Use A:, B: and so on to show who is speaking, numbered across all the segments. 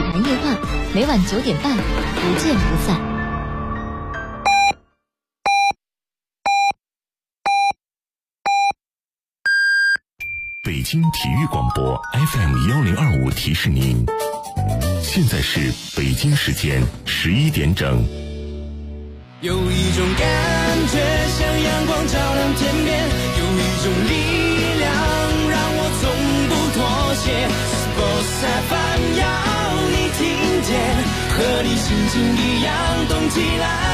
A: 谈夜话，每晚9点半，不见不散。
B: 北京体育广播 FM1025提示您，现在是北京时间11点整。
C: 有一种感觉像阳光照亮天边，有一种力量让我从不妥协。Sports FM 要你听见，和你心情一样动起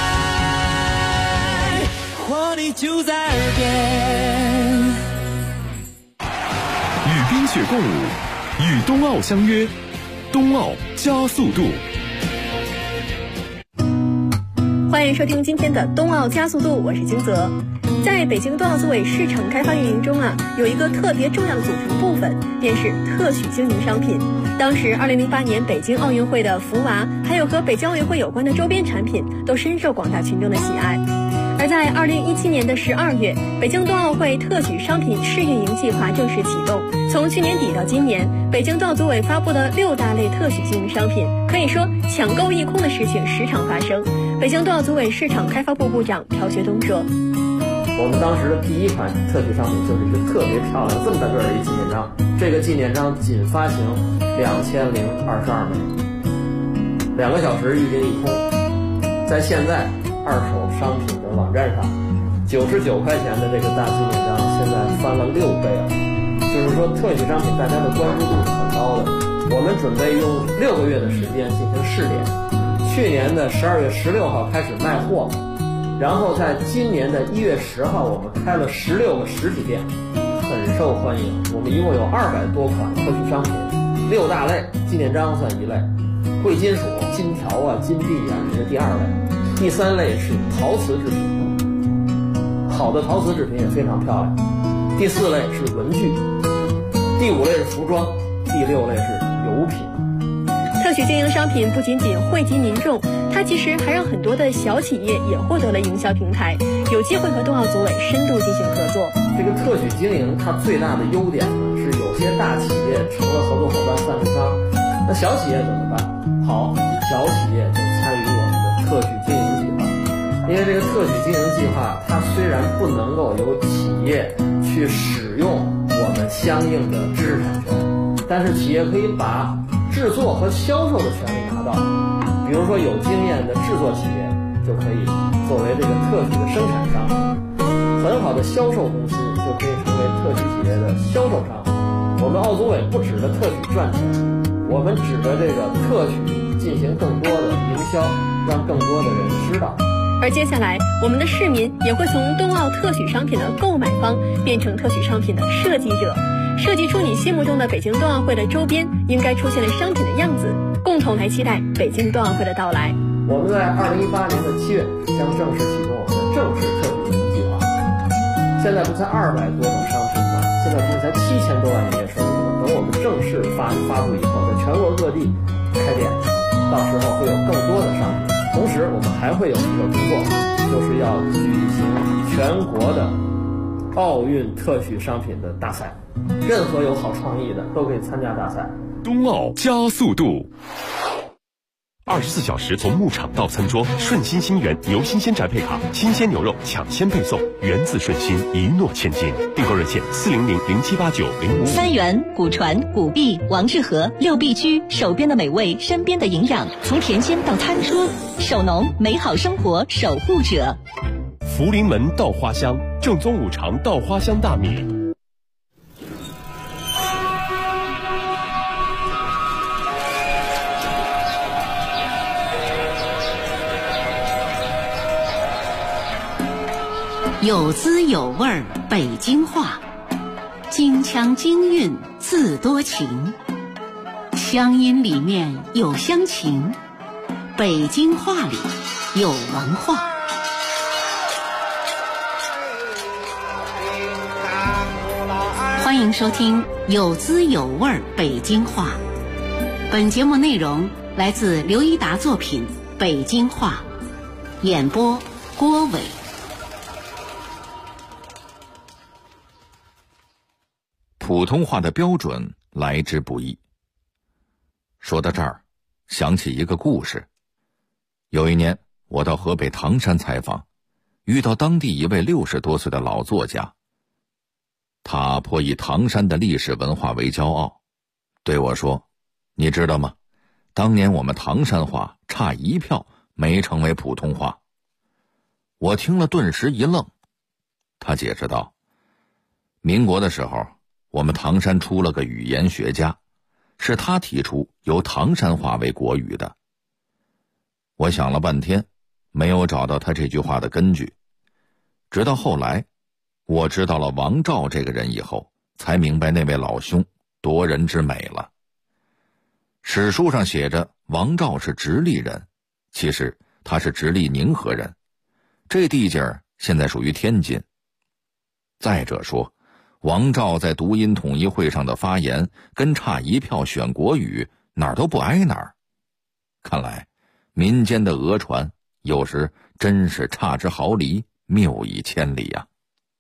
C: 来，活力就在耳边。
D: 与冰雪共舞，与冬奥相约，冬奥加速度。
E: 欢迎收听今天的冬奥加速度，我是金泽。在北京冬奥组委市场开发运营中有一个特别重要的组成部分，便是特许经营商品。当时2008年北京奥运会的福娃，还有和北京奥运会有关的周边产品，都深受广大群众的喜爱。而在2017年的12月，北京冬奥会特许商品试运营计划正式启动。从去年底到今年，北京冬奥组委发布的6大类特许经营商品，可以说抢购一空的事情时常发生。北京冬奥组委市场开发部部长朴学东说：“
F: 我们当时的第一款特许商品就是一个特别漂亮、这么大个的一纪念章，这个纪念章仅发行2022枚，2个小时预定一空。在现在二手商品的网站上，99块钱的这个大纪念章现在翻了6倍了。就是说，特许商品大家的关注度是很高的。我们准备用6个月的时间进行试点，去年的12月16号开始卖货，然后在今年的1月10号，我们开了16个实体店，很受欢迎。我们一共有200多款特许商品，6大类，纪念章算一类，贵金属、金条金币这是第2类，第3类是陶瓷制品，好的陶瓷制品也非常漂亮，第4类是文具，第5类是服装，第6类是油品。
E: 特许经营商品不仅仅惠及民众，它其实还让很多的小企业也获得了营销平台，有机会和冬奥组委深度进行合作。
F: 这个特许经营它最大的优点呢，是有些大企业成了合作伙伴赞助商，那小企业怎么办？好，小企业就参与我们的特许经营计划。因为这个特许经营计划，它虽然不能够由企业去使用我们相应的知识产权，但是企业可以把制作和销售的权利拿到。比如说有经验的制作企业就可以作为这个特许的生产商，很好的销售公司就可以成为特许企业的销售商。我们奥组委不指着特许赚钱，我们指着这个特许进行更多的营销，让更多的人知道。
E: 而接下来，我们的市民也会从冬奥特许商品的购买方变成特许商品的设计者，设计出你心目中的北京冬奥会的周边应该出现的商品的样子，共同来期待北京冬奥会的到来。
F: 我们在2018年的7月将正式启动我们的正式特许经营计划。现在不才200多种商品吗？现在不是才7000多万营业收入吗？等我们正式发布以后，在全国各地开店，到时候会有更多的商品。同时我们还会有一个工作，就是要举行全国的奥运特许商品的大赛，任何有好创意的都可以参加大赛。
D: 冬奥加速度
G: ，24小时从牧场到餐桌，顺心心源牛新鲜宅配卡，新鲜牛肉抢先配送，源自顺心，一诺千金。订购热线400078905。
A: 三元、古传、古碧、王致和6必居，手边的美味，身边的营养，从田间到餐桌，手农美好生活守护者。
G: 福临门稻花香，正宗五常稻花香大米。
H: 有滋有味儿北京话，京腔京韵字多情，乡音里面有乡情，北京话里有文化。欢迎收听有滋有味儿北京话。本节目内容来自刘一达作品《北京话》，演播郭伟。
I: 普通话的标准来之不易。说到这儿， 想起一个故事。有一年我到河北唐山采访，遇到当地一位60多岁的老作家，他颇以唐山的历史文化为骄傲，对我说，你知道吗？当年我们唐山话差1票没成为普通话。我听了顿时一愣。他解释道，民国的时候，我们唐山出了个语言学家，是他提出由唐山话为国语的。我想了半天，没有找到他这句话的根据。直到后来，我知道了王照这个人以后，才明白那位老兄夺人之美了。史书上写着王照是直隶人，其实他是直隶宁河人，这地界儿现在属于天津。再者说，王照在读音统一会上的发言跟差1票选国语哪儿都不挨哪儿。看来民间的讹传有时真是差之毫厘，谬以千里啊。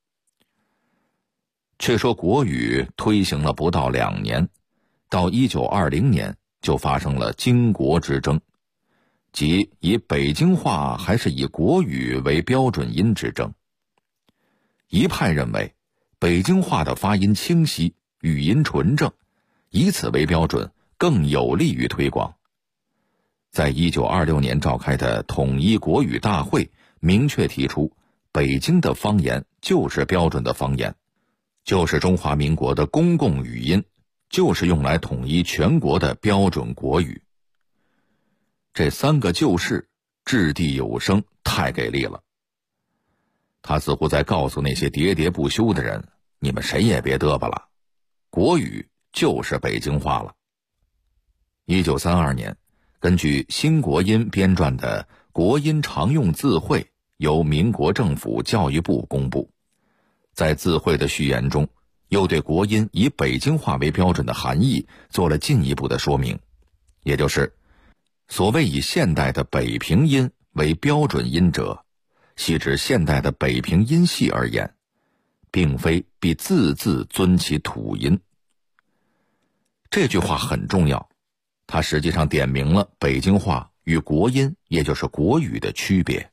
I: 却说国语推行了不到2年，到1920年就发生了经国之争，即以北京话还是以国语为标准音之争。一派认为北京话的发音清晰，语音纯正，以此为标准更有利于推广。在1926年召开的统一国语大会明确提出，北京的方言就是标准的方言，就是中华民国的公共语音，就是用来统一全国的标准国语。这3个旧事掷地有声，太给力了。他似乎在告诉那些喋喋不休的人，你们谁也别嘚吧了，国语就是北京话了。1932年，根据新国音编撰的《国音常用字汇》由民国政府教育部公布，在字汇的序言中，又对国音以北京话为标准的含义做了进一步的说明，也就是所谓以现代的北平音为标准音者，系指现代的北平音系而言，并非必字字遵其土音。这句话很重要，它实际上点明了北京话与国音，也就是国语的区别。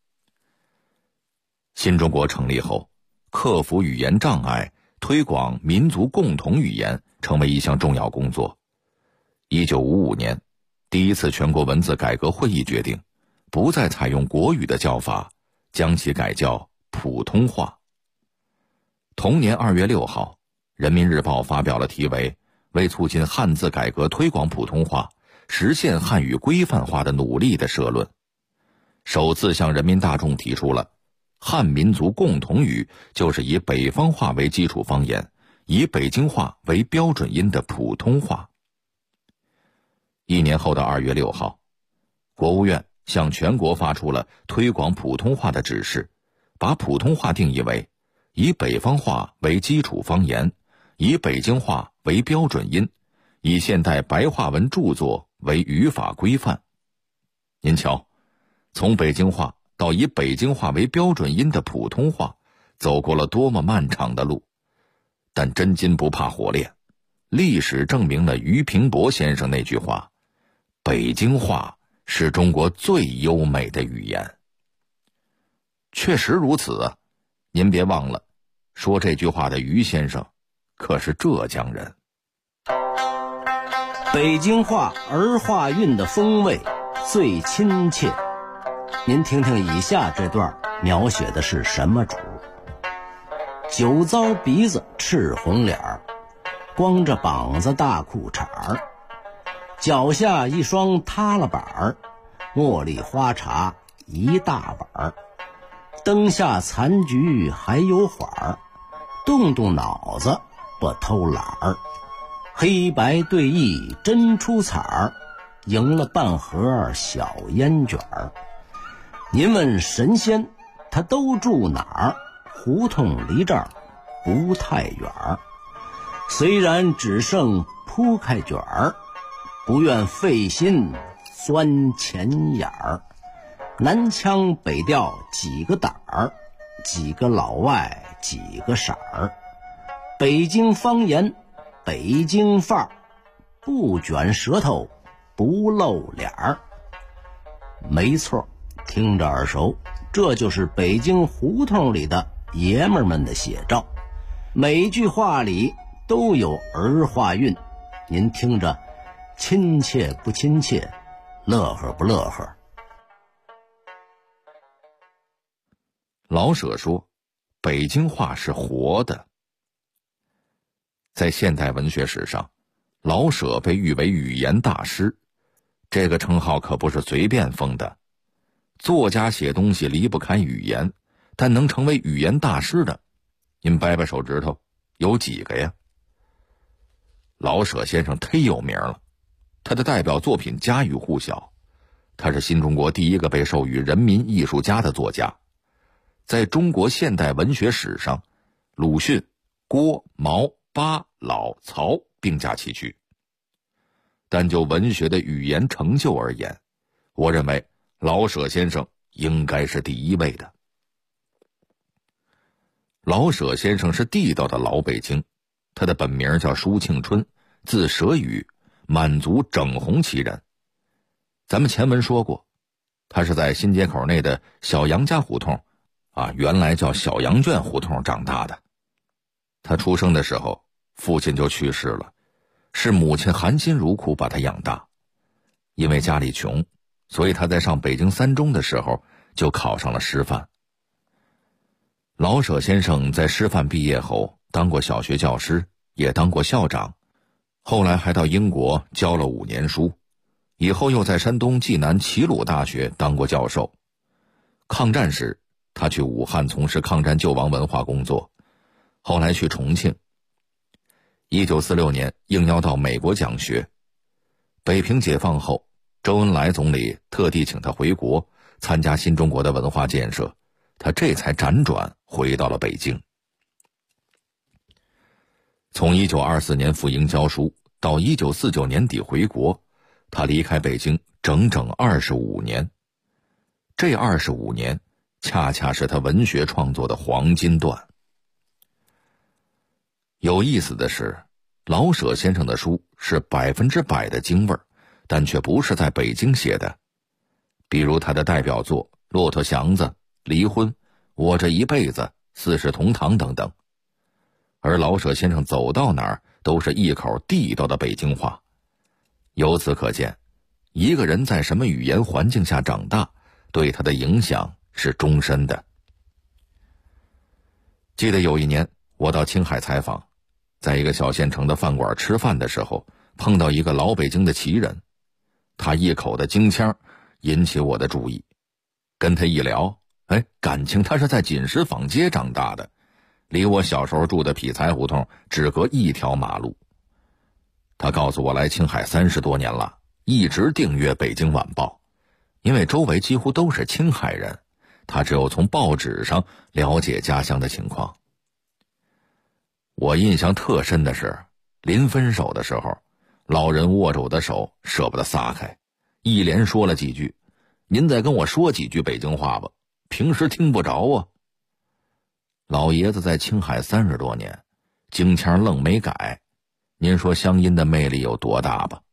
I: 新中国成立后，克服语言障碍，推广民族共同语言成为一项重要工作。1955年，第一次全国文字改革会议决定，不再采用国语的叫法，将其改叫普通话。同年2月6号，人民日报发表了题为为促进汉字改革推广普通话，实现汉语规范化的努力的社论，首次向人民大众提出了汉民族共同语就是以北方话为基础方言，以北京话为标准音的普通话。1年后的2月6号，国务院向全国发出了推广普通话的指示，把普通话定义为以北方话为基础方言，以北京话为标准音，以现代白话文著作为语法规范。您瞧，从北京话到以北京话为标准音的普通话，走过了多么漫长的路。但真金不怕火炼，历史证明了俞平伯先生那句话，北京话是中国最优美的语言。确实如此啊，您别忘了，说这句话的俞先生可是浙江人。
J: 北京话儿化韵的风味最亲切。您听听以下这段描写的是什么主？酒糟鼻子赤红脸儿，光着膀子大裤衩儿，脚下一双塌了板儿，茉莉花茶一大碗儿，灯下残局还有缓儿，动动脑子不偷懒儿，黑白对弈真出彩儿，赢了半盒小烟卷儿。您问神仙他都住哪儿？胡同离这儿不太远儿，虽然只剩铺开卷儿，不愿费心钻钱眼儿。南腔北调几个胆儿，几个老外几个色儿，北京方言北京范儿，不卷舌头不露脸儿。没错，听着耳熟，这就是北京胡同里的爷们儿们的写照。每句话里都有儿化韵，您听着亲切不亲切，乐呵不乐呵。
I: 老舍说，北京话是活的。在现代文学史上，老舍被誉为语言大师，这个称号可不是随便封的。作家写东西离不开语言，但能成为语言大师的，您掰掰手指头，有几个呀？老舍先生忒有名了，他的代表作品家喻户晓，他是新中国第一个被授予人民艺术家的作家。在中国现代文学史上，鲁迅、郭、毛、巴、老、曹并驾齐驱。但就文学的语言成就而言，我认为老舍先生应该是第一位的。老舍先生是地道的老北京，他的本名叫舒庆春，字舍宇，满族整红旗人。咱们前文说过，他是在新街口内的小杨家胡同原来叫小羊圈胡同长大的。他出生的时候，父亲就去世了，是母亲含辛茹苦把他养大。因为家里穷，所以他在上北京三中的时候就考上了师范。老舍先生在师范毕业后当过小学教师，也当过校长，后来还到英国教了5年书，以后又在山东济南齐鲁大学当过教授。抗战时他去武汉从事抗战救亡文化工作，后来去重庆。1946年应邀到美国讲学。北平解放后，周恩来总理特地请他回国参加新中国的文化建设，他这才辗转回到了北京。从1924年赴英教书到1949年底回国，他离开北京整整25年。这25年恰恰是他文学创作的黄金段。有意思的是，老舍先生的书是100%的京味儿，但却不是在北京写的。比如他的代表作《骆驼祥子》《离婚》《我这一辈子》《四世同堂》等等。而老舍先生走到哪儿都是一口地道的北京话。由此可见，一个人在什么语言环境下长大，对他的影响是终身的。记得有一年我到青海采访，在一个小县城的饭馆吃饭的时候，碰到一个老北京的旗人，他一口的京腔引起我的注意。跟他一聊，感情他是在锦石坊街长大的，离我小时候住的匹才胡同只隔一条马路。他告诉我来青海30多年了，一直订阅《北京晚报》，因为周围几乎都是青海人，他只有从报纸上了解家乡的情况。我印象特深的是，临分手的时候，老人握着我的手舍不得撒开，一连说了几句：“您再跟我说几句北京话吧，平时听不着啊。”老爷子在青海30多年，京腔愣没改，您说乡音的魅力有多大吧？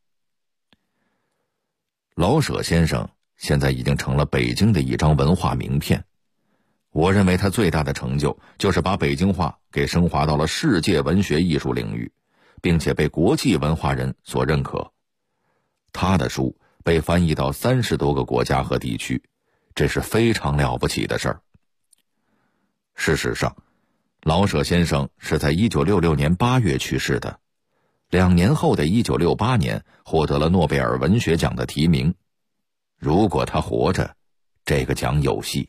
I: 老舍先生现在已经成了北京的一张文化名片。我认为他最大的成就就是把北京话给升华到了世界文学艺术领域，并且被国际文化人所认可。他的书被翻译到30多个国家和地区，这是非常了不起的事儿。事实上，老舍先生是在1966年8月去世的，2年后的1968年获得了诺贝尔文学奖的提名。如果他活着，这个奖有戏。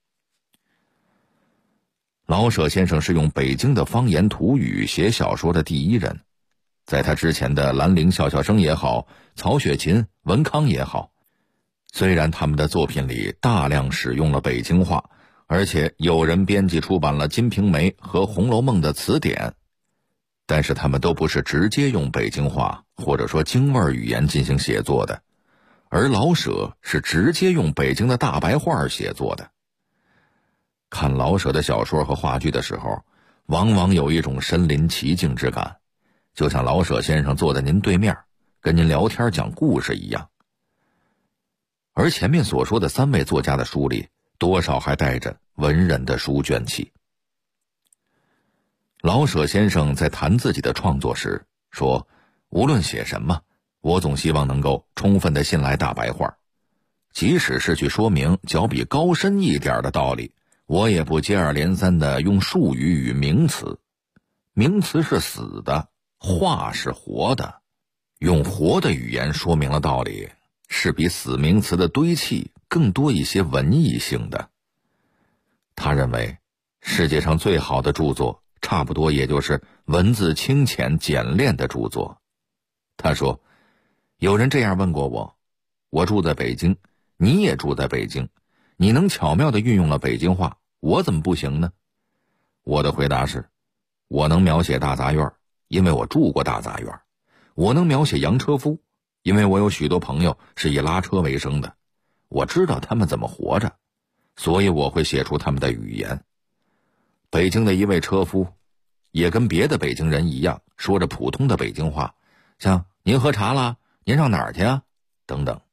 I: 老舍先生是用北京的方言土语写小说的第一人，在他之前的兰陵笑笑生也好，曹雪芹、文康也好，虽然他们的作品里大量使用了北京话，而且有人编辑出版了《金瓶梅》和《红楼梦》的词典，但是他们都不是直接用北京话或者说京味语言进行写作的，而老舍是直接用北京的大白话写作的。看老舍的小说和话剧的时候，往往有一种身临其境之感，就像老舍先生坐在您对面，跟您聊天讲故事一样。 而前面所说的3位作家的书里，多少还带着文人的书卷气。老舍先生在谈自己的创作时说，无论写什么，我总希望能够充分地信赖大白话，即使是去说明较比高深一点的道理，我也不接二连三地用术语与名词。名词是死的，话是活的，用活的语言说明了道理，是比死名词的堆砌更多一些文艺性的。他认为世界上最好的著作差不多也就是文字清浅简练的著作。他说，有人这样问过我，我住在北京，你也住在北京，你能巧妙地运用了北京话，我怎么不行呢？我的回答是，我能描写大杂院，因为我住过大杂院；我能描写洋车夫，因为我有许多朋友是以拉车为生的，我知道他们怎么活着，所以我会写出他们的语言。北京的一位车夫也跟别的北京人一样，说着普通的北京话，像您喝茶啦，您上哪儿去啊等等。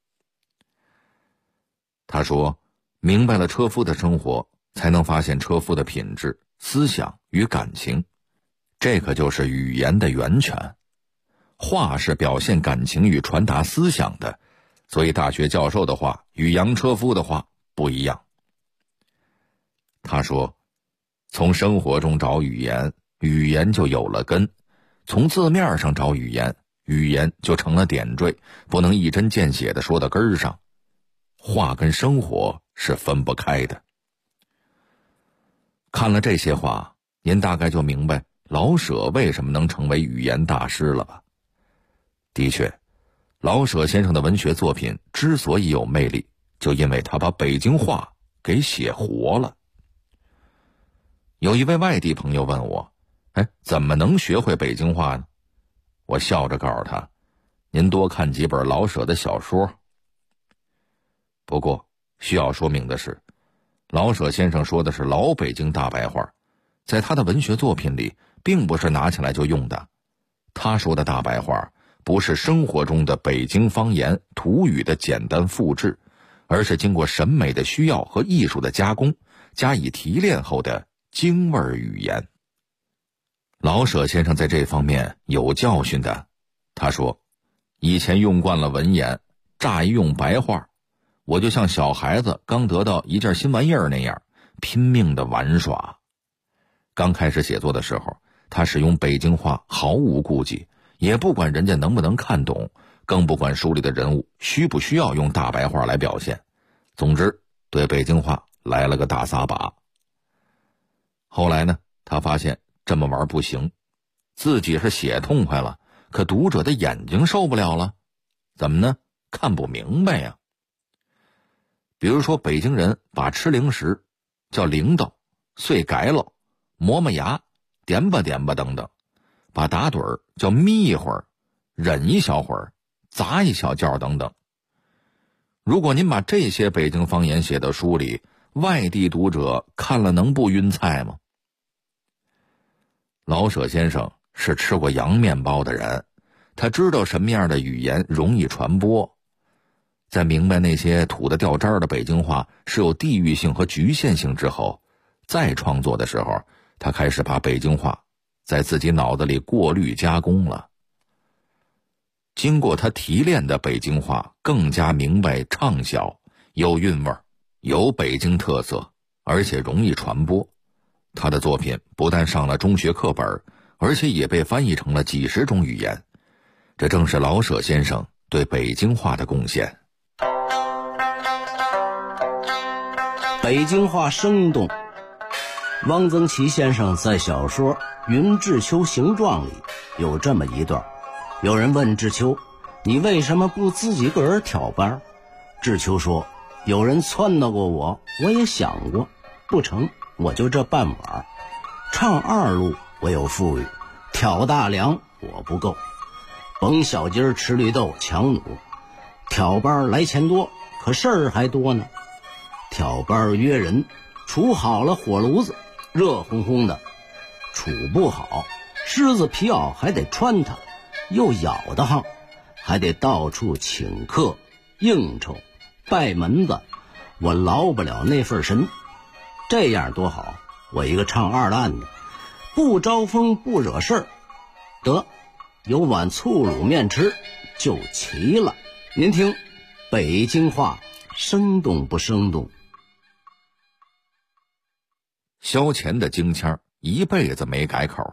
I: 他说，明白了车夫的生活，才能发现车夫的品质、思想与感情，这可就是语言的源泉。话是表现感情与传达思想的，所以大学教授的话与洋车夫的话不一样。他说，从生活中找语言，语言就有了根；从字面上找语言，语言就成了点缀，不能一针见血地说到根儿上。话跟生活是分不开的。看了这些话，您大概就明白老舍为什么能成为语言大师了吧？的确，老舍先生的文学作品之所以有魅力，就因为他把北京话给写活了。有一位外地朋友问我，怎么能学会北京话呢？我笑着告诉他，您多看几本老舍的小说。不过需要说明的是，老舍先生说的是老北京大白话，在他的文学作品里并不是拿起来就用的。他说的大白话不是生活中的北京方言土语的简单复制，而是经过审美的需要和艺术的加工，加以提炼后的京味语言。老舍先生在这方面有教训的。他说，以前用惯了文言，乍一用白话，我就像小孩子刚得到一件新玩意儿那样，拼命的玩耍。刚开始写作的时候，他使用北京话毫无顾忌，也不管人家能不能看懂，更不管书里的人物需不需要用大白话来表现。总之，对北京话来了个大撒把。后来呢，他发现这么玩不行，自己是写痛快了，可读者的眼睛受不了了。怎么呢？看不明白呀。比如说，北京人把吃零食叫铃铛、碎改了、磨磨牙、点吧点吧等等，把打盹儿叫眯一会儿、忍一小会儿、砸一小觉等等。如果您把这些北京方言写到书里，外地读者看了能不晕菜吗？老舍先生是吃过洋面包的人，他知道什么样的语言容易传播。在明白那些土得掉渣的北京话是有地域性和局限性之后，再创作的时候，他开始把北京话在自己脑子里过滤加工了。经过他提炼的北京话更加明白畅销，有韵味，有北京特色，而且容易传播。他的作品不但上了中学课本，而且也被翻译成了几十种语言。这正是老舍先生对北京话的贡献。
J: 北京话生动。汪曾祺先生在小说《云志秋形状》里有这么一段，有人问志秋，你为什么不自己个儿挑班？志秋说，有人撺掇过我，我也想过，不成，我就这半碗。唱二路我有富裕，挑大梁我不够，甭小鸡儿吃绿豆强弩，挑班来钱多，可事儿还多呢。挑班约人，处好了火炉子，热烘烘的；处不好，狮子皮袄还得穿它，又咬得慌，还得到处请客应酬， 拜门子我劳不了那份神。这样多好，我一个唱二烂的，不招风不惹事儿，得有碗醋卤面吃就齐了。您听北京话生动不生动？
I: 萧乾的京腔一辈子没改口。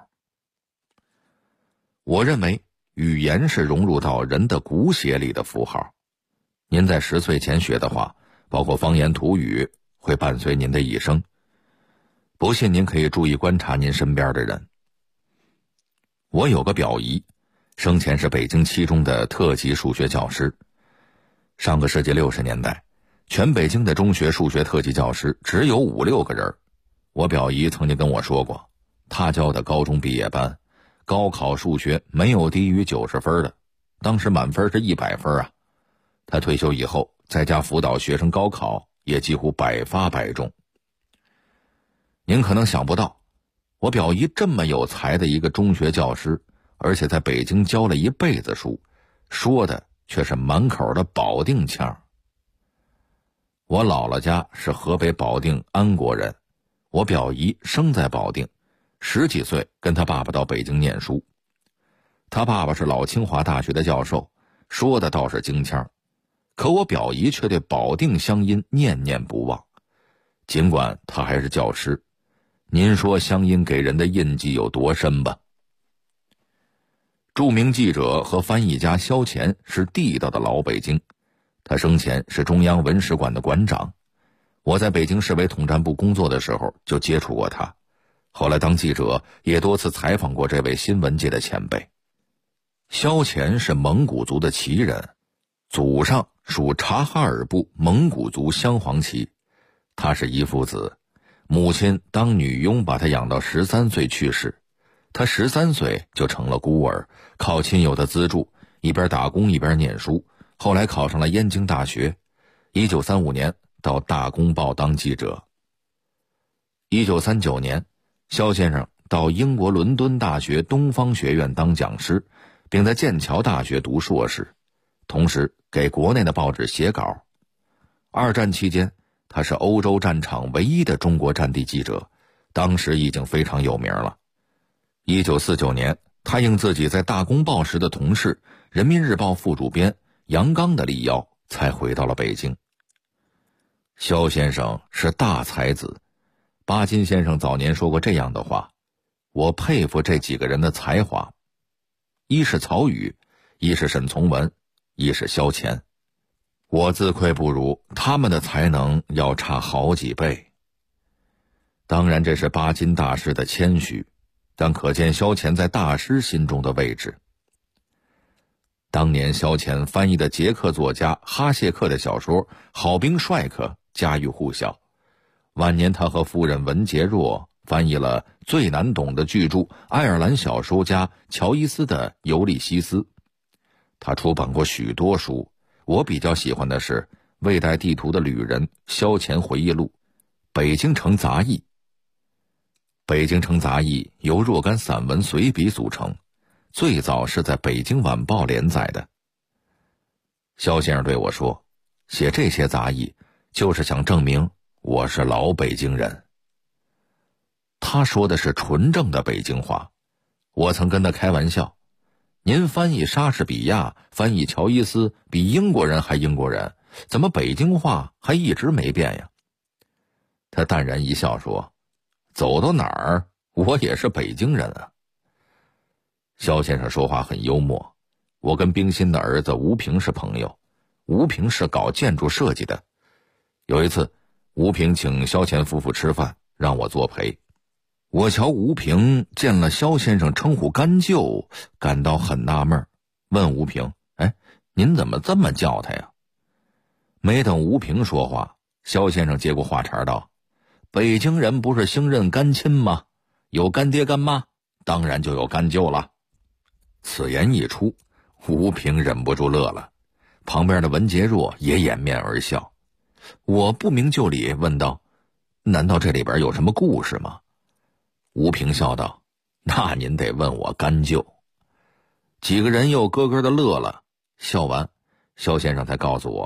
I: 我认为语言是融入到人的骨血里的符号。您在10岁前学的话，包括方言土语，会伴随您的一生。不信您可以注意观察您身边的人。我有个表姨，生前是北京7中的特级数学教师。上个世纪60年代，全北京的中学数学特级教师只有5、6个人。我表姨曾经跟我说过，她教的高中毕业班，高考数学没有低于90分的，当时满分是100分啊。她退休以后，在家辅导学生高考，也几乎百发百中。您可能想不到，我表姨这么有才的一个中学教师，而且在北京教了一辈子书，说的却是满口的保定腔。我姥姥家是河北保定安国人，我表姨生在保定，10几岁跟他爸爸到北京念书。他爸爸是老清华大学的教授，说的倒是京腔，可我表姨却对保定乡音念念不忘。尽管他还是教师，您说乡音给人的印记有多深吧？著名记者和翻译家萧乾是地道的老北京，他生前是中央文史馆的馆长。我在北京市委统战部工作的时候就接触过他，后来当记者也多次采访过这位新闻界的前辈。萧乾是蒙古族的旗人，祖上属察哈尔部蒙古族镶黄旗。他是一父子，母亲当女佣把他养到13岁去世，他13岁就成了孤儿，靠亲友的资助，一边打工一边念书，后来考上了燕京大学。1935年到大公报当记者。1939年，萧先生到英国伦敦大学东方学院当讲师，并在剑桥大学读硕士，同时给国内的报纸写稿。2战期间，他是欧洲战场唯一的中国战地记者，当时已经非常有名了。1949年，他应自己在大公报时的同事人民日报副主编杨刚的力邀，才回到了北京。萧先生是大才子，巴金先生早年说过这样的话，我佩服这几个人的才华，一是曹禺，一是沈从文，一是萧乾。我自愧不如，他们的才能要差好几倍。当然这是巴金大师的谦虚，但可见萧乾在大师心中的位置。当年萧乾翻译的捷克作家哈谢克的小说《好兵帅克》家喻户晓，晚年他和夫人文洁若翻译了最难懂的巨著爱尔兰小说家乔伊斯的《尤利西斯》。他出版过许多书，我比较喜欢的是《未带地图的旅人》萧乾回忆录、北京城杂役。北京城杂役由若干散文随笔组成，最早是在北京晚报连载的。萧先生对我说，写这些杂役就是想证明我是老北京人。他说的是纯正的北京话，我曾跟他开玩笑，您翻译莎士比亚，翻译乔伊斯，比英国人还英国人，怎么北京话还一直没变呀？他淡然一笑说，走到哪儿我也是北京人啊。萧先生说话很幽默，我跟冰心的儿子吴平是朋友，吴平是搞建筑设计的。有一次吴平请萧乾夫妇吃饭，让我作陪。我瞧吴平见了萧先生称呼干舅，感到很纳闷，问吴平，您怎么这么叫他呀？没等吴平说话，萧先生接过话茬道，北京人不是兴认干亲吗？有干爹干妈，当然就有干舅了。此言一出，吴平忍不住乐了，旁边的文洁若也掩面而笑。我不明就里问道，难道这里边有什么故事吗？吴平笑道，那您得问我干舅。几个人又咯咯的乐了，笑完萧先生才告诉我，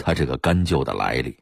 I: 他这个干舅的来历。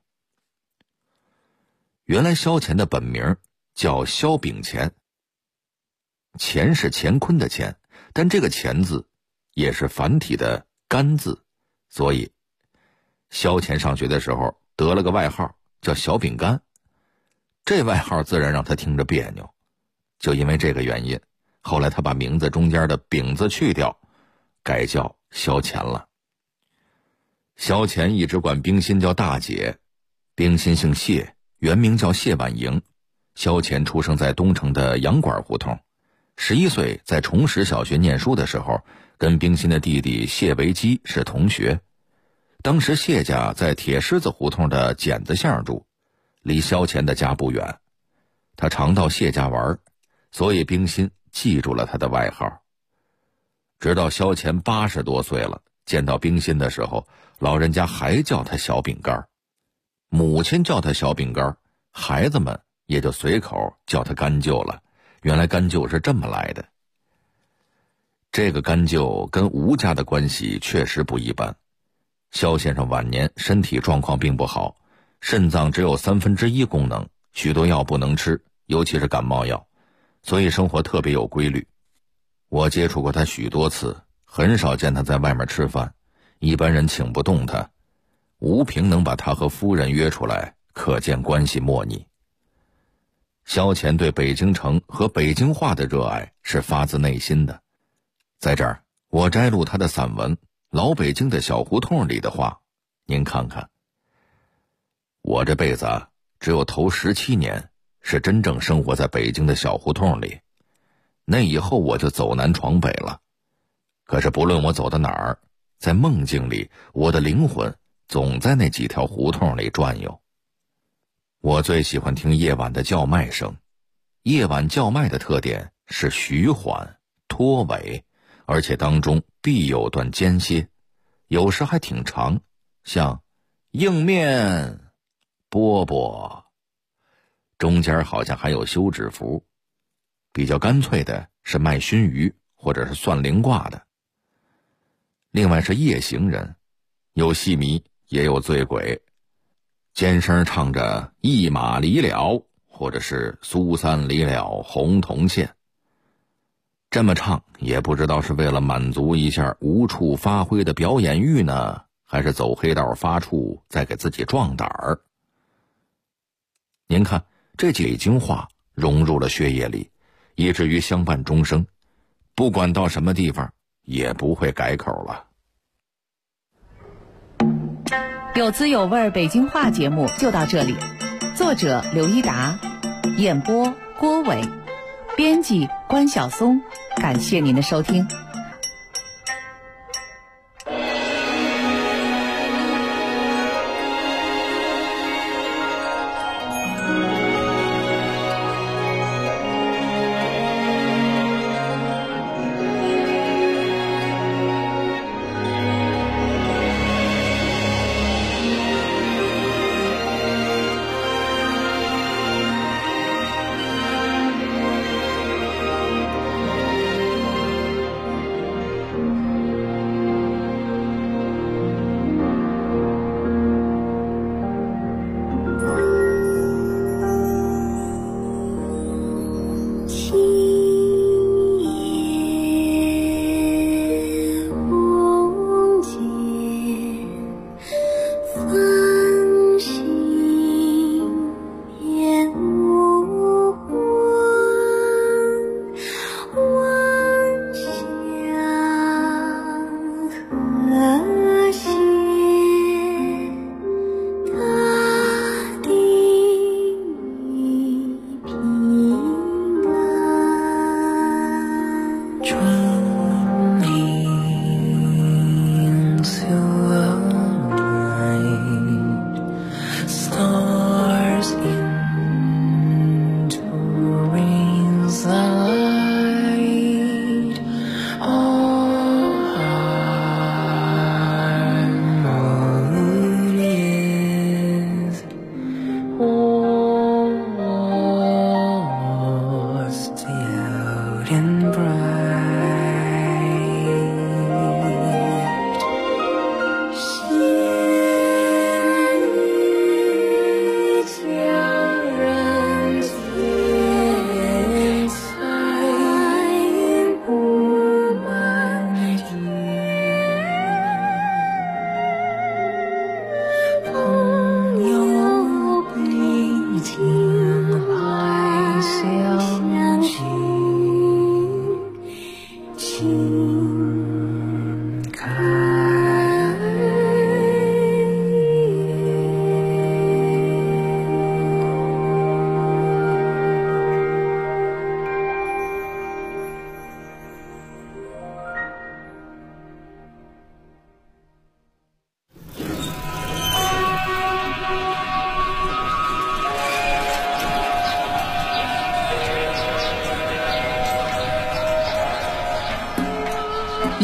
I: 原来萧乾的本名叫萧秉乾，乾是乾坤的乾，但这个乾字也是繁体的干字，所以萧乾上学的时候得了个外号叫小饼干，这外号自然让他听着别扭。就因为这个原因，后来他把名字中间的饼字去掉，改叫萧乾了。萧乾一直管冰心叫大姐，冰心姓谢，原名叫谢婉莹。萧乾出生在东城的洋馆胡同，11岁在崇实小学念书的时候，跟冰心的弟弟谢维基是同学。当时谢家在铁狮子胡同的剪子巷住，离萧乾的家不远。他常到谢家玩，所以冰心记住了他的外号。直到萧乾80多岁了，见到冰心的时候，老人家还叫他小饼干，母亲叫他小饼干，孩子们也就随口叫他干舅了。原来干舅是这么来的。这个干舅跟吴家的关系确实不一般。萧先生晚年身体状况并不好，肾脏只有1/3功能，许多药不能吃，尤其是感冒药，所以生活特别有规律。我接触过他许多次，很少见他在外面吃饭，一般人请不动他。吴平能把他和夫人约出来，可见关系莫逆。萧乾对北京城和北京话的热爱是发自内心的。在这儿我摘录他的散文《老北京的小胡同》里的话，您看看。我这辈子只有头17年是真正生活在北京的小胡同里，那以后我就走南闯北了。可是不论我走到哪儿，在梦境里，我的灵魂总在那几条胡同里转悠。我最喜欢听夜晚的叫卖声，夜晚叫卖的特点是徐缓、拖尾，而且当中必有段间歇，有时还挺长，像硬面、饽饽，中间好像还有休止符。比较干脆的是卖熏鱼或者是算灵卦的。另外是夜行人，有戏迷也有醉鬼，尖声唱着一马离了，或者是苏三离了红铜线。这么唱也不知道是为了满足一下无处发挥的表演欲呢，还是走黑道发怵再给自己壮胆儿。您看这北京话融入了血液里，以至于相伴终生，不管到什么地方也不会改口了。
A: 有滋有味北京话节目就到这里，作者刘一达，演播郭伟，编辑关晓松，感谢您的收听。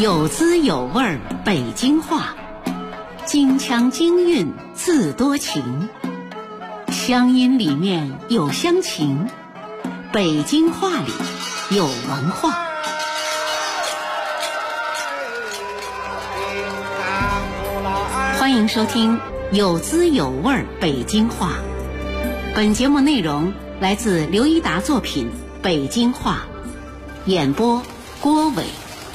H: 有滋有味北京话，京腔京韵自多情，乡音里面有乡情，北京话里有文化。欢迎收听有滋有味北京话。本节目内容来自刘一达作品《北京话》，演播郭伟。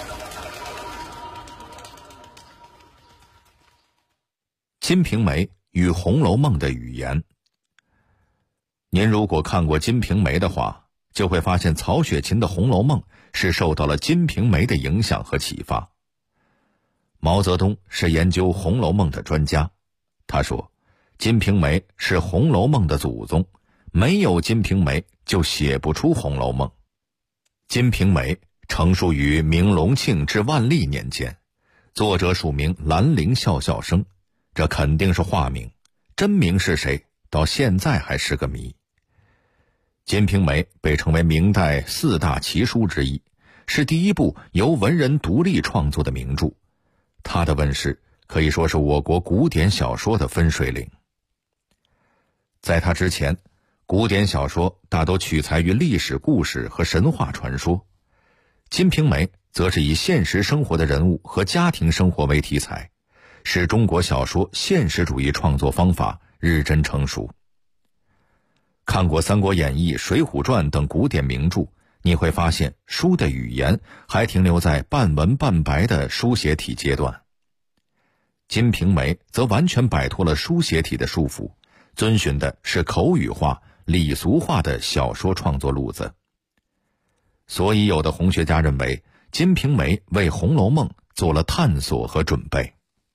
I: 《金瓶梅》与《红楼梦》的语言。您如果看过《金瓶梅》的话，就会发现曹雪芹的《红楼梦》是受到了《金瓶梅》的影响和启发。毛泽东是研究《红楼梦》的专家，他说，《金瓶梅》是《红楼梦》的祖宗，没有《金瓶梅》就写不出《红楼梦》。《金瓶梅》成书于明隆庆至万历年间，作者署名兰陵笑笑生，这肯定是化名，真名是谁，到现在还是个谜。《金瓶梅》被称为明代4大奇书之一，是第一部由文人独立创作的名著。它的问世可以说是我国古典小说的分水岭。在它之前，古典小说大都取材于历史故事和神话传说，《金瓶梅》则是以现实生活的人物和家庭生活为题材，使中国小说现实主义创作方法日臻成熟。看过《三国演义》《水浒传》等古典名著，你会发现书的语言还停留在半文半白的书写体阶段。《金瓶梅》则完全摆脱了书写体的束缚，遵循的是口语化、礼俗化的小说创作路子。所以有的红学家认为，《金瓶梅》为《红楼梦》做了探索和准备。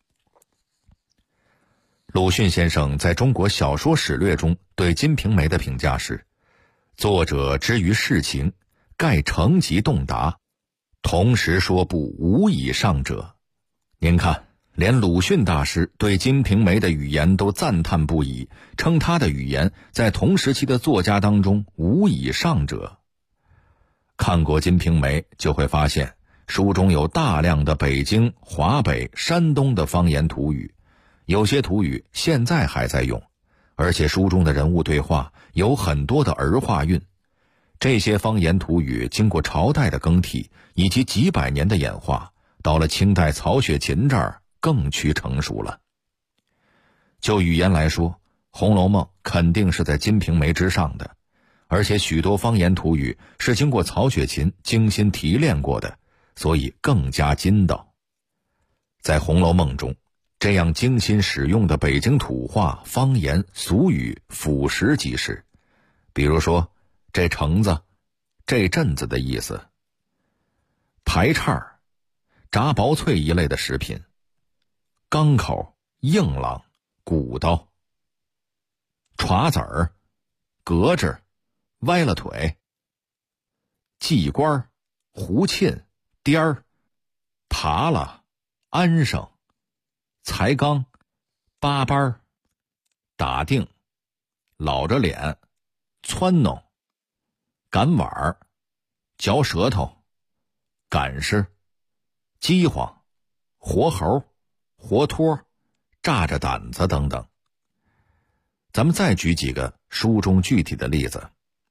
I: 鲁迅先生在中国小说史略中对《金瓶梅》的评价是：作者之于世情，盖成极动达，同时说不无以上者。您看，连鲁迅大师对《金瓶梅》的语言都赞叹不已，称他的语言在同时期的作家当中无以上者。看过《金瓶梅》就会发现，书中有大量的北京、华北、山东的方言土语，有些土语现在还在用，而且书中的人物对话有很多的儿化韵。这些方言土语经过朝代的更替以及几百年的演化，到了清代曹雪芹这儿更趋成熟了。就语言来说，《红楼梦》肯定是在《金瓶梅》之上的，而且许多方言土语是经过曹雪芹精心提炼过的，所以更加筋道。在《红楼梦》中，这样精心使用的北京土话、方言、俗语俯拾即是。比如说，这橙子、这阵子的意思；排叉、炸薄脆一类的食品；钢口、硬朗、鼓刀；歘子儿、格子、歪了腿；系官、胡沁、颠儿、扒拉、安生；裁缸、八班、打定、老着脸、撺弄、赶碗儿、嚼舌头、赶尸、饥荒、活猴、活脱、炸着胆子等等。咱们再举几个书中具体的例子。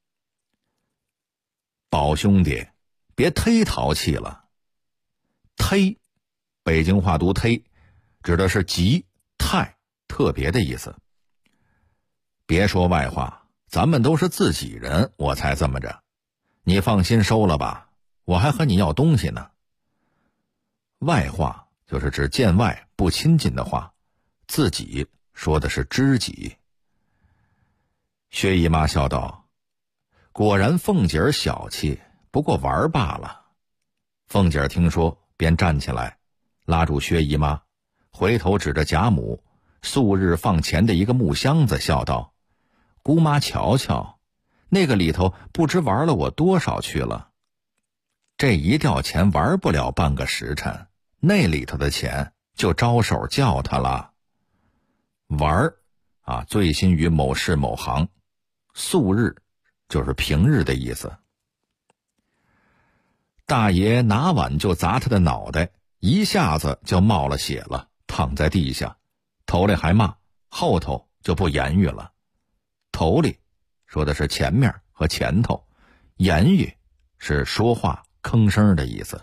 I: 宝兄弟，别忒淘气了。忒，北京话读忒，指的是极、太、特别的意思。别说外话，咱们都是自己人，我才这么着。你放心收了吧，我还和你要东西呢。外话就是指见外不亲近的话，自己说的是知己。薛姨妈笑道：果然凤姐儿小气，不过玩罢了。凤姐儿听说，便站起来，拉住薛姨妈，回头指着贾母素日放钱的一个木箱子，笑道：姑妈瞧瞧，那个里头不知玩了我多少去了。这一吊钱玩不了半个时辰，那里头的钱就招手叫他了。玩啊，醉心于某事某行，素日就是平日的意思。大爷拿碗就砸他的脑袋， 一下子就冒了血了，躺在地下，头里还骂，后头就不言语了。头里说的是前面和前头，言语是说话吭声的意思。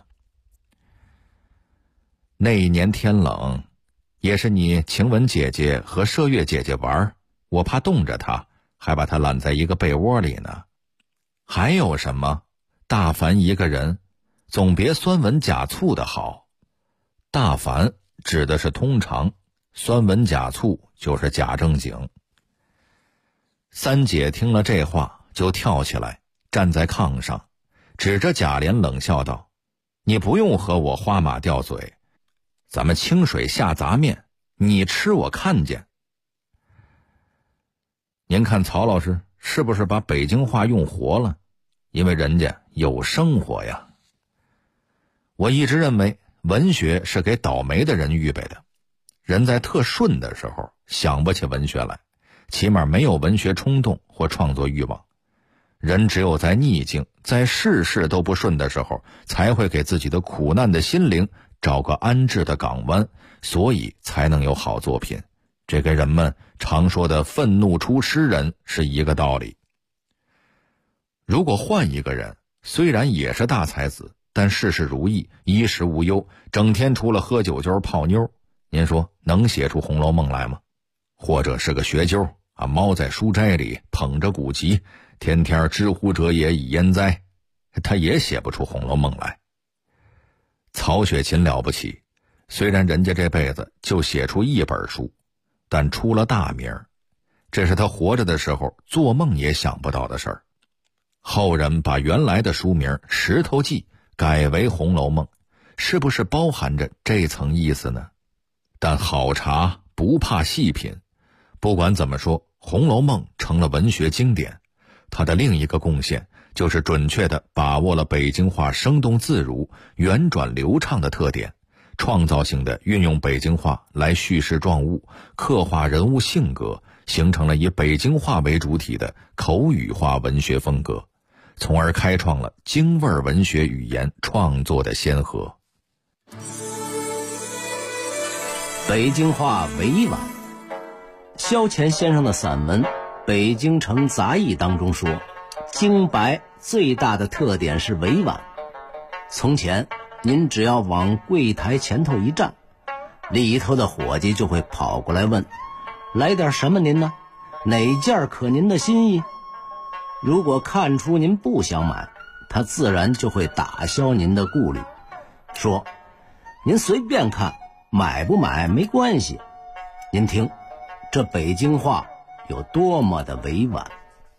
I: 那一年天冷，也是你晴雯姐姐和麝月姐姐玩，我怕冻着她，还把她揽在一个被窝里呢。还有什么？大凡一个人，总别酸文假醋的好。大凡指的是通常，酸文假醋就是假正经。三姐听了这话，就跳起来，站在炕上，指着贾琏冷笑道：“你不用和我花马吊嘴，咱们清水下杂面，你吃我看见。”您看曹老师是不是把北京话用活了？因为人家有生活呀。我一直认为文学是给倒霉的人预备的，人在特顺的时候想不起文学来，起码没有文学冲动或创作欲望。人只有在逆境，在事事都不顺的时候，才会给自己的苦难的心灵找个安置的港湾，所以才能有好作品。这跟人们常说的愤怒出诗人是一个道理。如果换一个人，虽然也是大才子，但事事如意，衣食无忧，整天除了喝酒就是泡妞，您说能写出《红楼梦》来吗？或者是个学究啊，猫在书斋里捧着古籍，天天知乎者也以焉哉，他也写不出《红楼梦》来。曹雪芹了不起，虽然人家这辈子就写出一本书，但出了大名，这是他活着的时候做梦也想不到的事儿。后人把原来的书名《石头记》改为《红楼梦》，是不是包含着这层意思呢？但好茶不怕细品，不管怎么说，《红楼梦》成了文学经典。它的另一个贡献就是准确地把握了北京话生动自如、圆转流畅的特点，创造性地运用北京话来叙事状物，刻画人物性格，形成了以北京话为主体的口语化文学风格，从而开创了京味文学语言创作的先河。
J: 北京话委婉。萧乾先生的散文《北京城杂役》当中说，京白最大的特点是委婉。从前您只要往柜台前头一站，里头的伙计就会跑过来问，来点什么您呢？哪件可您的心意？如果看出您不想买，他自然就会打消您的顾虑，说您随便看，买不买没关系。您听这北京话有多么的委婉。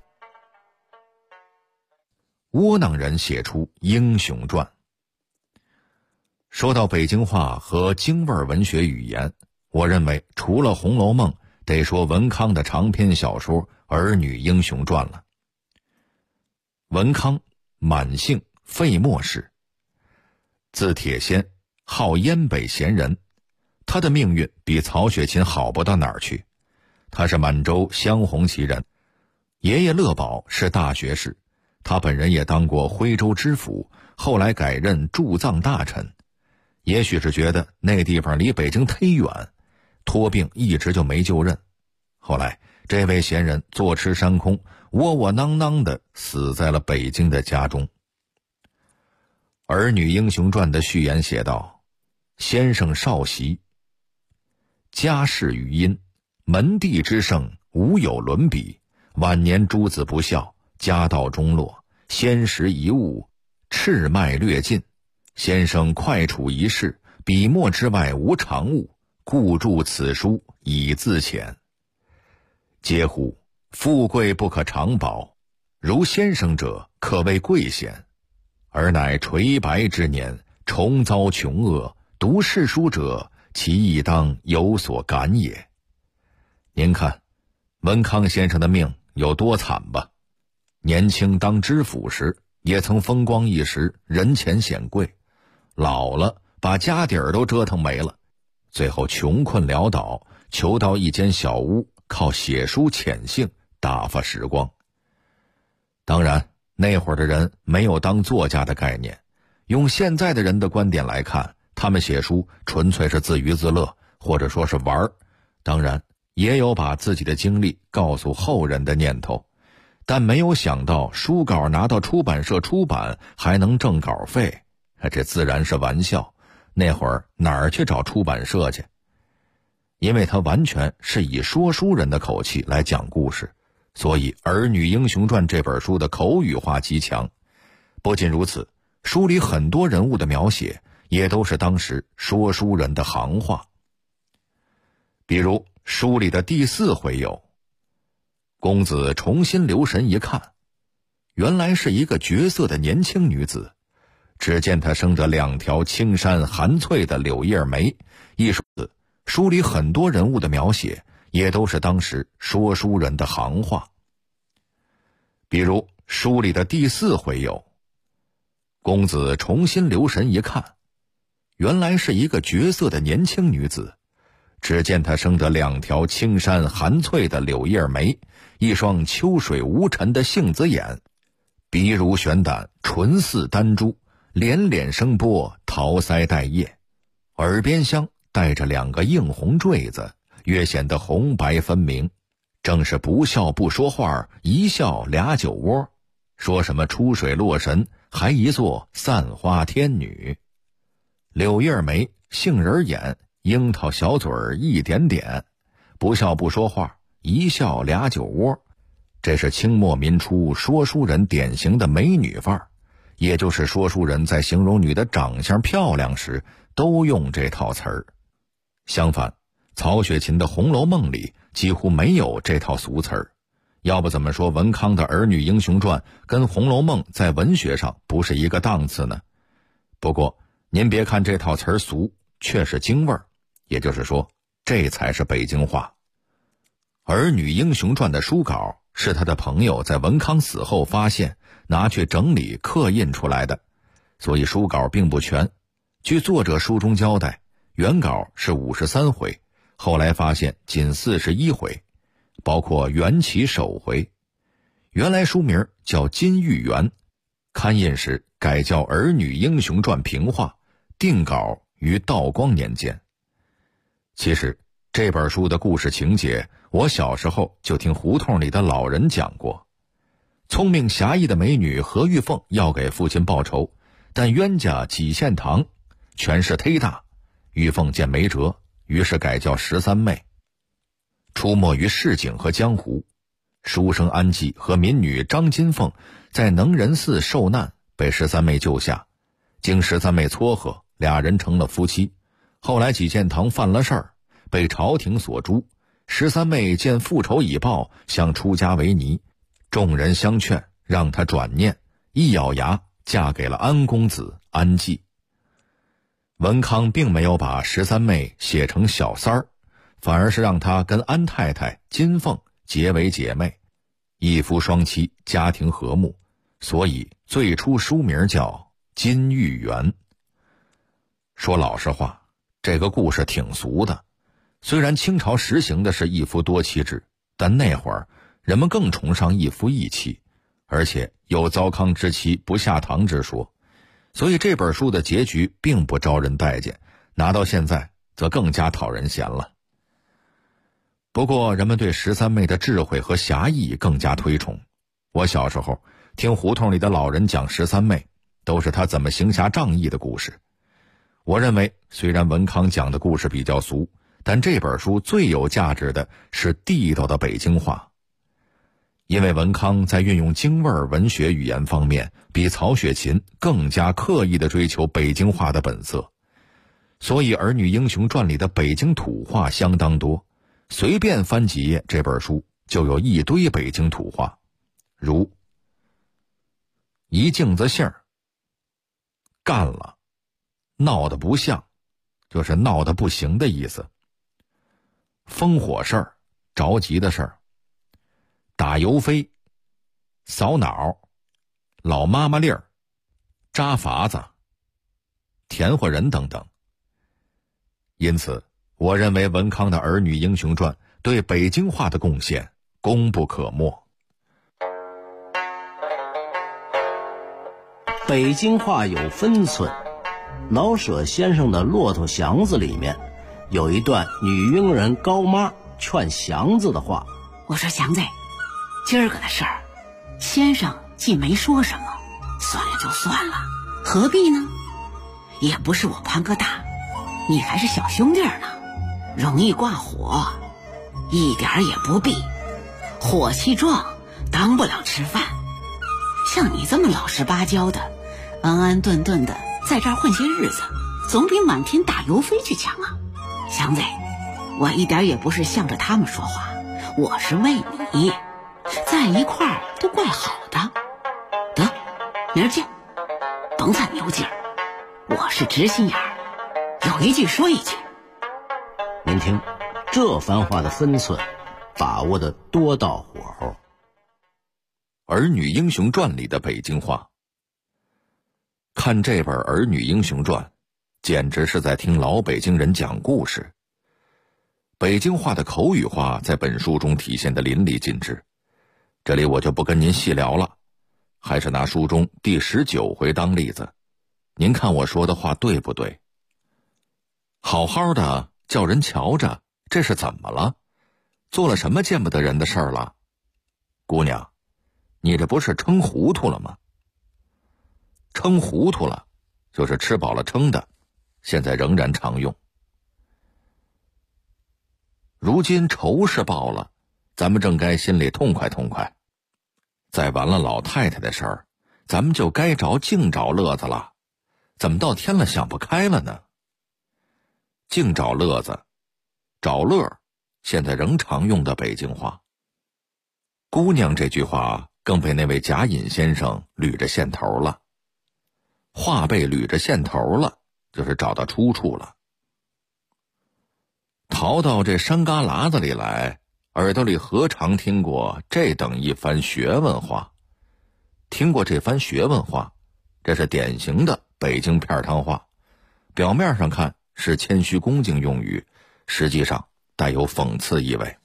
I: 窝囊人写出英雄传。说到北京话和京味文学语言，我认为除了《红楼梦》，得说文康的长篇小说《儿女英雄传》了。文康，满姓，费墨氏，字铁仙，号燕北闲人。他的命运比曹雪芹好不到哪儿去。他是满洲镶红旗人，爷爷乐宝是大学士，他本人也当过徽州知府，后来改任驻藏大臣。也许是觉得那地方离北京忒远，托病一直就没就任。后来这位闲人坐吃山空，窝窝囊囊地死在了北京的家中。《儿女英雄传》的序言写道：先生少袭，家世余殷，门第之盛无有伦比，晚年诸子不孝，家道中落，先时遗物，赤脉略尽。先生快处一事，笔墨之外无常物，故著此书以自遣。嗟乎，富贵不可长保，如先生者可谓贵贤，而乃垂白之年，重遭穷厄，读世书者，其亦当有所感也。您看文康先生的命有多惨吧？年轻当知府时也曾风光一时，人前显贵，老了把家底儿都折腾没了，最后穷困潦倒，求到一间小屋，靠写书潜性打发时光。当然那会儿的人没有当作家的概念，用现在的人的观点来看， 他们写书纯粹是自娱自乐，或者说是玩儿，当然也有把自己的经历告诉后人的念头，但没有想到书稿拿到出版社出版还能挣稿费，这自然是玩笑。那会儿哪儿去找出版社去？因为他完全是以说书人的口气来讲故事，所以《儿女英雄传》这本书的口语化极强。不仅如此，书里很多人物的描写也都是当时说书人的行话。比如书里的第4回有：公子重新留神一看，原来是一个绝色的年轻女子，只见她生着2条青山含翠的柳叶眉。一说书里很多人物的描写也都是当时说书人的行话。比如书里的第4回有：公子重新留神一看，原来是一个绝色的年轻女子，只见她生着2条青山含翠的柳叶眉，一双秋水无尘的杏子眼，鼻如悬胆，唇似丹珠，连连生波，桃腮带叶，耳边香带着2个映红坠子，越显得红白分明，正是不笑不说话，一笑俩酒窝，说什么出水洛神，还一座散花天女。柳叶眉，杏仁眼，樱桃小嘴儿一点点，不笑不说话，一笑俩酒窝，这是清末民初说书人典型的美女范儿，也就是说书人在形容女的长相漂亮时都用这套词儿。相反，曹雪芹的《红楼梦》里几乎没有这套俗词儿，要不怎么说文康的《儿女英雄传》跟《红楼梦》在文学上不是一个档次呢？不过您别看这套词儿俗，却是京味儿，也就是说这才是北京话。《儿女英雄传》的书稿是他的朋友在文康死后发现，拿去整理刻印出来的，所以书稿并不全。据作者书中交代，原稿是53回，后来发现仅41回，包括缘起首回。原来书名叫《金玉缘》，刊印时改叫《儿女英雄传平话》，定稿于道光年间。其实这本书的故事情节，我小时候就听胡同里的老人讲过。聪明侠义的美女何玉凤要给父亲报仇，但冤家几献堂，权势忒大，玉凤见没辙，于是改叫13妹。出没于市井和江湖，书生安济和民女张金凤在能仁寺受难，被13妹救下，经13妹撮合，俩人成了夫妻。后来几件堂犯了事儿，被朝廷所诛。13妹见复仇已报，想出家为尼，众人相劝，让她转念，一咬牙嫁给了安公子安济。文康并没有把13妹写成小三儿，反而是让她跟安太太金凤结为姐妹，一夫双妻，家庭和睦，所以最初书名叫《金玉缘》。说老实话，这个故事挺俗的。虽然清朝实行的是一夫多妻制，但那会儿人们更崇尚一夫一妻，而且有糟糠之妻不下堂之说，所以这本书的结局并不招人待见，拿到现在则更加讨人嫌了。不过人们对13妹的智慧和侠义更加推崇。我小时候听胡同里的老人讲13妹，都是她怎么行侠仗义的故事。我认为虽然文康讲的故事比较俗，但这本书最有价值的是地道的北京话。因为文康在运用京味文学语言方面比曹雪芹更加刻意地追求北京话的本色，所以《儿女英雄传》里的北京土话相当多，随便翻几页这本书就有一堆北京土话，如一镜子杏儿，干了，闹得不像，就是闹得不行的意思。烽火事儿，着急的事儿。打油飞，扫脑，老妈妈粒儿，扎法子，甜活人等等。因此我认为文康的《儿女英雄传》对北京话的贡献功不可没。
J: 北京话有分寸， 老舍先生的《骆驼祥子》里面有一段女佣人高妈劝祥子的话：
H: 我说祥子，今儿个的事儿，先生既没说什么，算了就算了，何必呢？也不是我潘哥大，你还是小兄弟呢，容易挂火，一点也不必。火气壮，当不了吃饭。像你这么老实巴交的，安安顿顿的在这儿混些日子，总比满天打油飞去强啊！祥子，我一点也不是向着他们说话，我是为你，在一块儿都怪好的。得，明儿见，甭犯牛劲儿，我是直心眼儿，有一句说一句。
J: 您听，这番话的分寸把握的多到火候。
I: 《儿女英雄传》里的北京话，看这本《儿女英雄传》，简直是在听老北京人讲故事。北京话的口语化在本书中体现得淋漓尽致，这里我就不跟您细聊了，还是拿书中第19回当例子，您看我说的话对不对？好好的叫人瞧着，这是怎么了？做了什么见不得人的事儿了？姑娘，你这不是撑糊涂了吗？撑糊涂了就是吃饱了撑的，现在仍然常用。如今仇是报了，咱们正该心里痛快痛快。再完了老太太的事儿，咱们就该净找乐子了，怎么到天了想不开了呢？净找乐子，找乐，现在仍常用的北京话。姑娘这句话更被那位贾隐先生捋着线头了。话被捋着线头了，就是找到出处了。逃到这山旮旯子里来，耳朵里何尝听过这等一番学问话？听过这番学问话，这是典型的北京片汤话，表面上看是谦虚恭敬用语，实际上带有讽刺意味。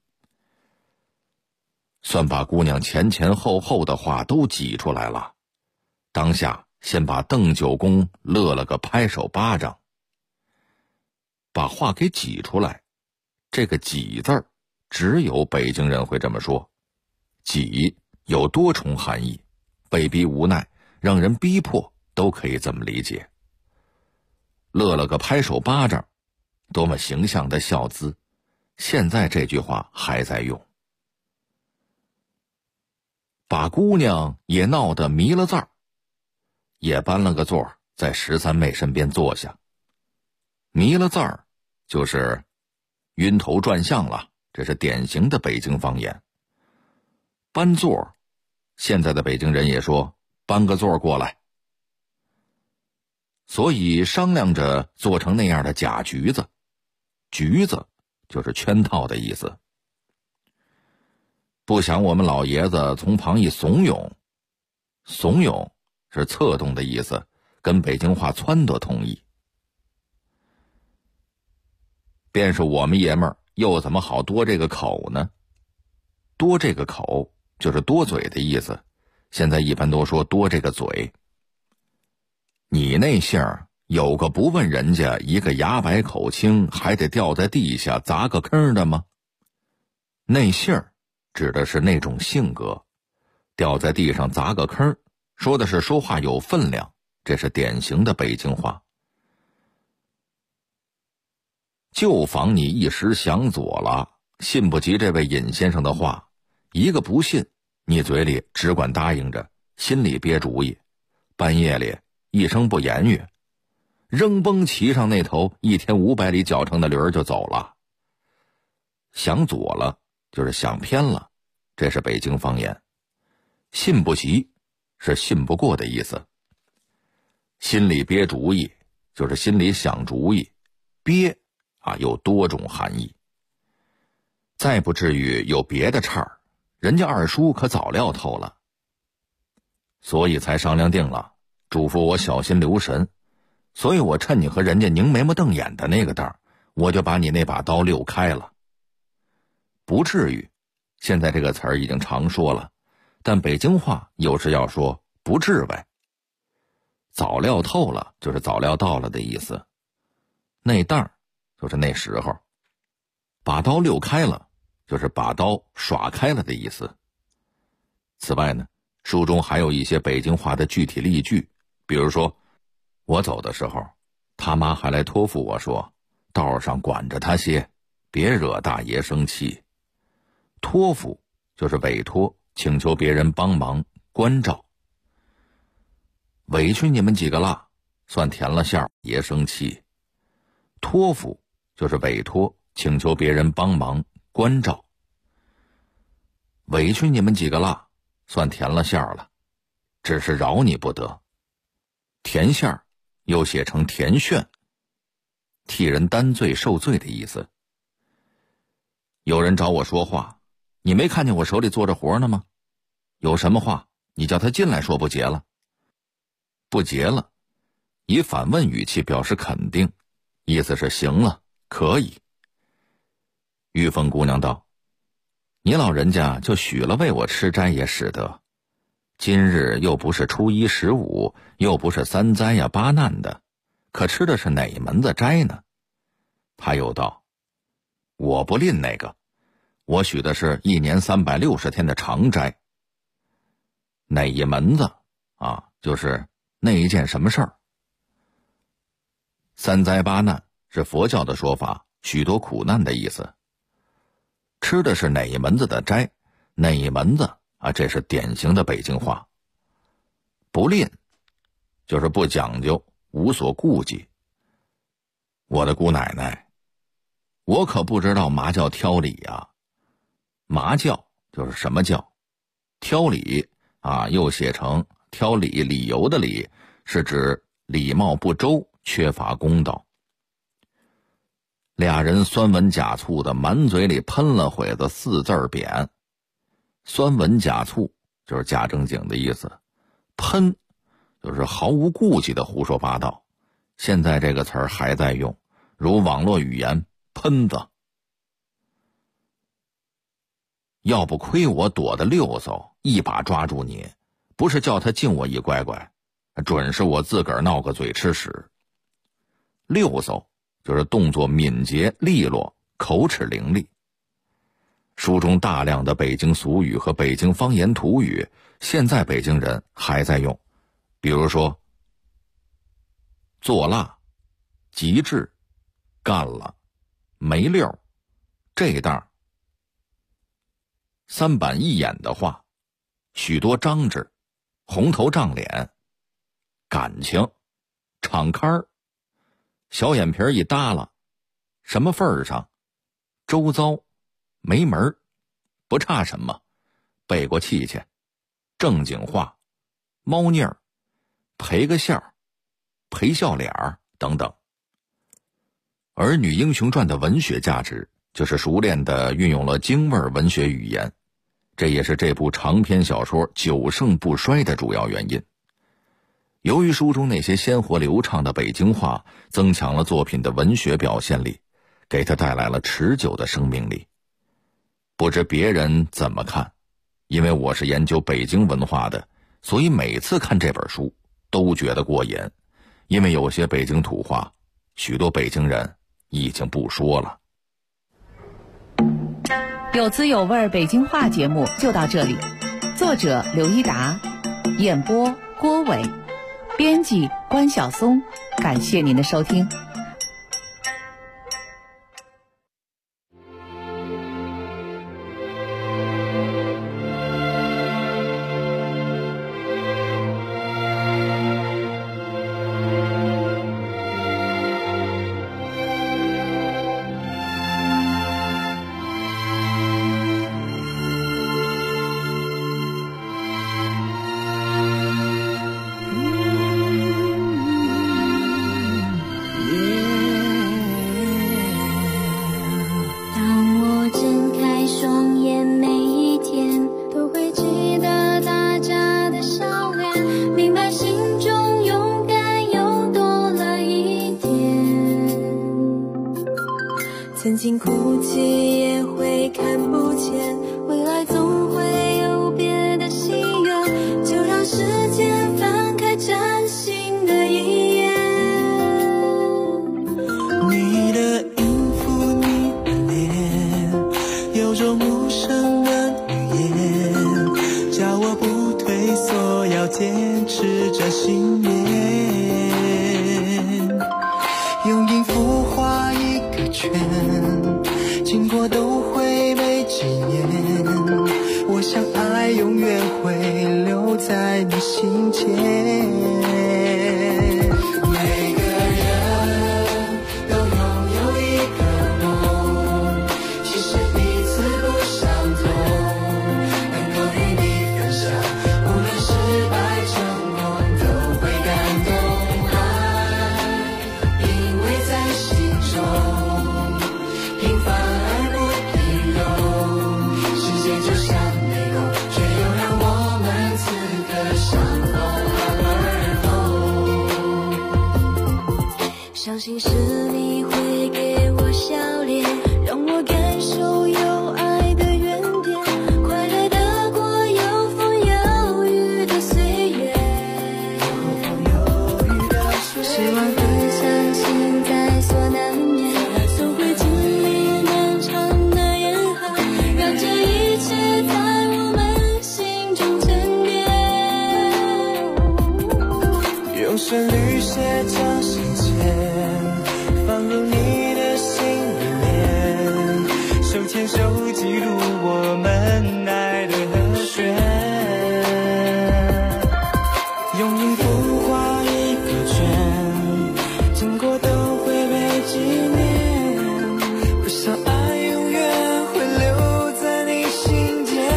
I: 算把姑娘前前后后的话都挤出来了，当下先把邓九公乐了个拍手巴掌。把话给挤出来，这个挤字儿只有北京人会这么说。挤有多重含义，被逼无奈，让人逼迫，都可以这么理解。乐了个拍手巴掌，多么形象的笑姿，现在这句话还在用。把姑娘也闹得迷了字儿，也搬了个座儿在13妹身边坐下。迷了字儿就是晕头转向了，这是典型的北京方言。搬座儿，现在的北京人也说搬个座儿过来。所以商量着做成那样的假局子，局子就是圈套的意思。不想我们老爷子从旁一怂恿，怂恿是策动的意思，跟北京话撺掇同义。便是我们爷们儿又怎么好多这个口呢？多这个口就是多嘴的意思，现在一般都说多这个嘴。你那姓儿有个不问人家一个牙白口青还得掉在地下砸个坑的吗？那姓儿指的是那种性格，掉在地上砸个坑，说的是说话有分量，这是典型的北京话。就防你一时想左了，信不及这位尹先生的话，一个不信，你嘴里只管答应着，心里憋主意，半夜里一声不言语，扔崩骑上那头1天500里脚程的驴儿就走了。想左了就是想偏了，这是北京方言。信不及是信不过的意思。心里憋主意就是心里想主意，憋有多种含义。再不至于有别的岔儿，人家二叔可早料透了，所以才商量定了，嘱咐我小心留神。所以我趁你和人家拧眉毛瞪眼的那个当，我就把你那把刀溜开了。不至于，现在这个词儿已经常说了，但北京话有时要说不至呗。 早料透了就是早料到了的意思，那当就是那时候，把刀溜开了就是把刀耍开了的意思。此外呢，书中还有一些北京话的具体例句，比如说我走的时候，他妈还来托付我说，道上管着他些，别惹大爷生气。托付就是委托，请求别人帮忙关照。委屈你们几个了，算甜了馅儿爷生气。托付就是委托，请求别人帮忙关照。委屈你们几个了，算甜了馅儿了，只是饶你不得。甜馅儿又写成甜炫，替人担罪受罪的意思。有人找我说话，你没看见我手里做着活呢吗？有什么话你叫他进来说不结了。不结了，以反问语气表示肯定，意思是行了，可以。玉凤姑娘道，你老人家就许了为我吃斋也使得，今日又不是初一15，又不是3灾呀8难的，可吃的是哪门子斋呢？他又道，我不吝那个，我许的是1年360天的长斋。哪一门子啊？就是那一件什么事儿。3灾8难是佛教的说法，许多苦难的意思。吃的是哪一门子的斋，哪一门子啊？这是典型的北京话。不吝就是不讲究，无所顾忌。我的姑奶奶，我可不知道嘛叫挑理呀。嘛教就是什么教，挑理啊，又写成挑理，理由的理，是指礼貌不周，缺乏公道。俩人酸文假醋的满嘴里喷了会子4字贬。酸文假醋就是假正经的意思，喷就是毫无顾忌的胡说八道。现在这个词儿还在用，如网络语言喷子。要不亏我躲得溜嗖，一把抓住你，不是叫他敬我一乖乖，准是我自个儿闹个嘴吃屎。溜嗖就是动作敏捷利落，口齿伶俐。书中大量的北京俗语和北京方言土语，现在北京人还在用，比如说做辣、极致、干了、没溜、这当、3板一眼的话、许多张纸、红头胀脸、感情、敞开儿、小眼皮一耷拉、什么份儿上、周遭、没门儿、不差什么、背过气去、正经话、猫腻儿、赔个笑、赔笑脸儿等等。而女英雄传的文学价值，就是熟练地运用了京味文学语言，这也是这部长篇小说久盛不衰的主要原因。由于书中那些鲜活流畅的北京话增强了作品的文学表现力，给它带来了持久的生命力。不知别人怎么看，因为我是研究北京文化的，所以每次看这本书都觉得过瘾，因为有些北京土话，许多北京人已经不说了。
A: 有滋有味北京话节目就到这里，作者刘一达，演播郭伟，编辑关晓松，感谢您的收听。
K: 曾经哭泣也会看不见，未来总会有别的心愿，就让时间翻开崭新的
C: 坚持着信念，用音符画一个圈，经过都会被纪念。我想爱永远会留在你心间。每个人都拥有一个梦，其实彼此不相同，能够与你分享，无论失败成功都会感动。爱因为在心中平凡而不平庸，世界就像迷宫，却又让我们此刻相逢而后。相信是你会给我笑脸，让我感受有爱的原点，快乐的过有风有雨的岁月，希望分享现在所难免，总会经历漫长的严寒，让这一切在我们心中沉淀。用旋律写张信笺，放入你的心里面，手牵手记录我们爱的和弦，用音符画一个圈，经过都会被纪念。我想爱永远会留在你心间。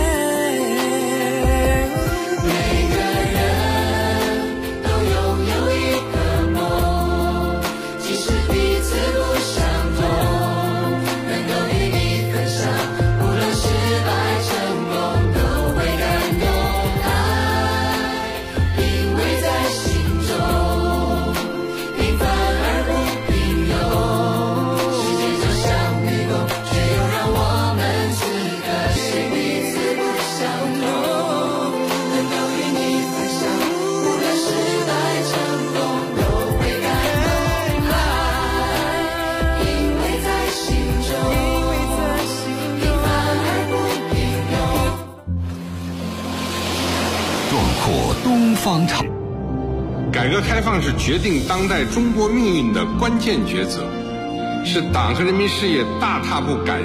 C: 每个人都拥有一个梦，即使彼此不相同，能够与你分享，无论失败成功都会感动。爱因为在心中平凡而不平庸，世界就像迷宫，却又让我们此刻是彼此不相同，能够与你分享，无论失败成功都会感动。爱因为在心中平凡而不平庸。
D: 壮阔东方长。
L: 改革开放是决定当代中国命运的关键抉择，是党和人民事业大踏步赶